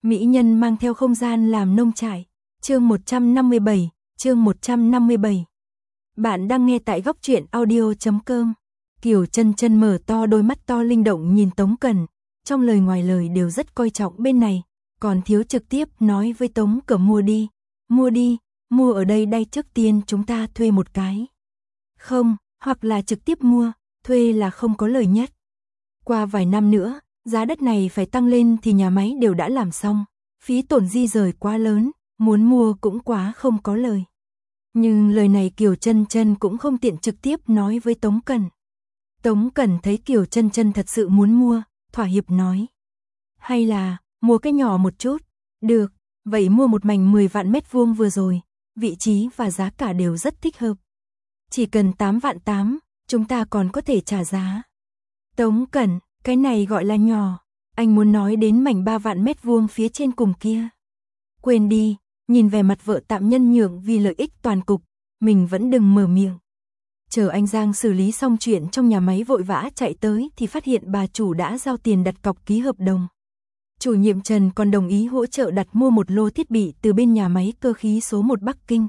Mỹ nhân mang theo không gian làm nông trại. Chương 157, chương 157. Bạn đang nghe tại góc truyện audio.com. Kiều Chân Chân mở to đôi mắt to linh động nhìn Tống Cẩn, trong lời ngoài lời đều rất coi trọng bên này, còn thiếu trực tiếp nói với Tống Cẩm mua đi, mua ở đây trước tiên chúng ta thuê một cái. Không, hoặc là trực tiếp mua, thuê là không có lời nhất. Qua vài năm nữa, giá đất này phải tăng lên thì nhà máy đều đã làm xong, phí tổn di rời quá lớn, muốn mua cũng quá không có lời. Nhưng lời này Kiều Chân Chân cũng không tiện trực tiếp nói với Tống Cẩn. Tống Cẩn thấy Kiều Chân Chân thật sự muốn mua, thỏa hiệp nói. Hay là, mua cái nhỏ một chút, được, vậy mua một mảnh 10 vạn mét vuông vừa rồi, vị trí và giá cả đều rất thích hợp. Chỉ cần 8 vạn 8, chúng ta còn có thể trả giá. Tống Cẩn, cái này gọi là nhỏ, anh muốn nói đến mảnh 3 vạn mét vuông phía trên cùng kia. Quên đi, nhìn về mặt vợ tạm nhân nhượng vì lợi ích toàn cục, mình vẫn đừng mở miệng. Chờ anh Giang xử lý xong chuyện trong nhà máy vội vã chạy tới thì phát hiện bà chủ đã giao tiền đặt cọc ký hợp đồng. Chủ nhiệm Trần còn đồng ý hỗ trợ đặt mua một lô thiết bị từ bên nhà máy cơ khí số 1 Bắc Kinh.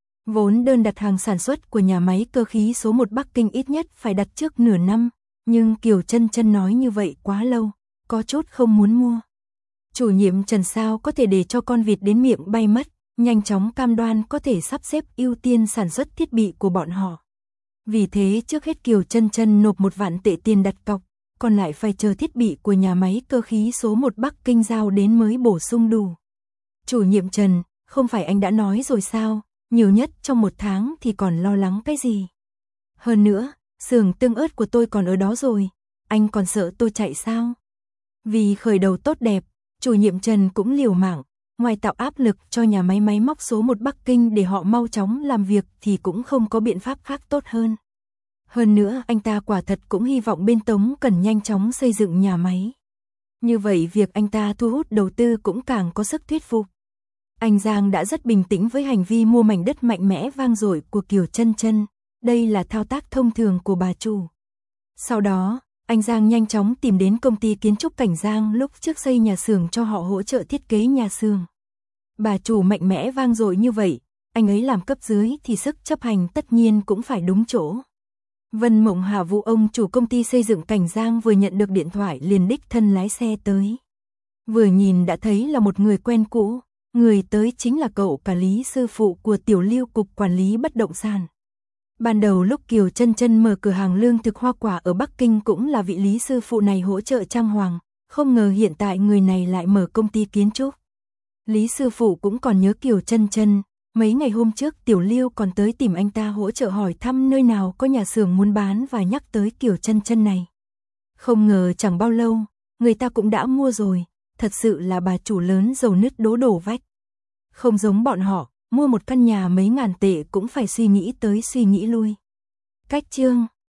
Vốn đơn đặt hàng sản xuất của nhà máy cơ khí số 1 Bắc Kinh ít nhất phải đặt trước nửa năm, nhưng Kiều Chân Chân nói như vậy quá lâu, có chút không muốn mua. Chủ nhiệm Trần sao có thể để cho con vịt đến miệng bay mất, nhanh chóng cam đoan có thể sắp xếp ưu tiên sản xuất thiết bị của bọn họ. Vì thế trước hết Kiều Chân Chân nộp 1 vạn tệ tiền đặt cọc, còn lại phải chờ thiết bị của nhà máy cơ khí số 1 Bắc Kinh giao đến mới bổ sung đủ. Chủ nhiệm Trần, không phải anh đã nói rồi sao, nhiều nhất trong 1 tháng thì còn lo lắng cái gì. Hơn nữa, xưởng tương ớt của tôi còn ở đó rồi, anh còn sợ tôi chạy sao? Vì khởi đầu tốt đẹp, chủ nhiệm Trần cũng liều mạng, ngoài tạo áp lực cho nhà máy máy móc số 1 Bắc Kinh để họ mau chóng làm việc thì cũng không có biện pháp khác tốt hơn. Hơn nữa anh ta quả thật cũng hy vọng bên Tống cần nhanh chóng xây dựng nhà máy. Như vậy việc anh ta thu hút đầu tư cũng càng có sức thuyết phục. Anh Giang đã rất bình tĩnh với hành vi mua mảnh đất mạnh mẽ vang dội của Kiều Chân Chân, đây là thao tác thông thường của bà chủ. Sau đó, anh Giang nhanh chóng tìm đến công ty kiến trúc Cảnh Giang lúc trước xây nhà xưởng cho họ hỗ trợ thiết kế nhà xưởng. Bà chủ mạnh mẽ vang dội như vậy, anh ấy làm cấp dưới thì sức chấp hành tất nhiên cũng phải đúng chỗ. Vân Mộng Hà Vũ ông chủ công ty xây dựng Cảnh Giang vừa nhận được điện thoại liền đích thân lái xe tới. Vừa nhìn đã thấy là một người quen cũ, người tới chính là cậu cả Lý sư phụ của Tiểu Lưu cục quản lý bất động sản. Ban đầu lúc Kiều Chân Chân mở cửa hàng lương thực hoa quả ở Bắc Kinh cũng là vị Lý sư phụ này hỗ trợ trang hoàng, không ngờ hiện tại người này lại mở công ty kiến trúc. Lý sư phụ cũng còn nhớ Kiều Chân Chân, mấy ngày hôm trước Tiểu Lưu còn tới tìm anh ta hỗ trợ hỏi thăm nơi nào có nhà xưởng muốn bán và nhắc tới Kiều Chân Chân này. Không ngờ chẳng bao lâu, người ta cũng đã mua rồi, thật sự là bà chủ lớn dầu nứt đổ vách. Không giống bọn họ, mua một căn nhà mấy ngàn tệ cũng phải suy nghĩ tới suy nghĩ lui. Cách chương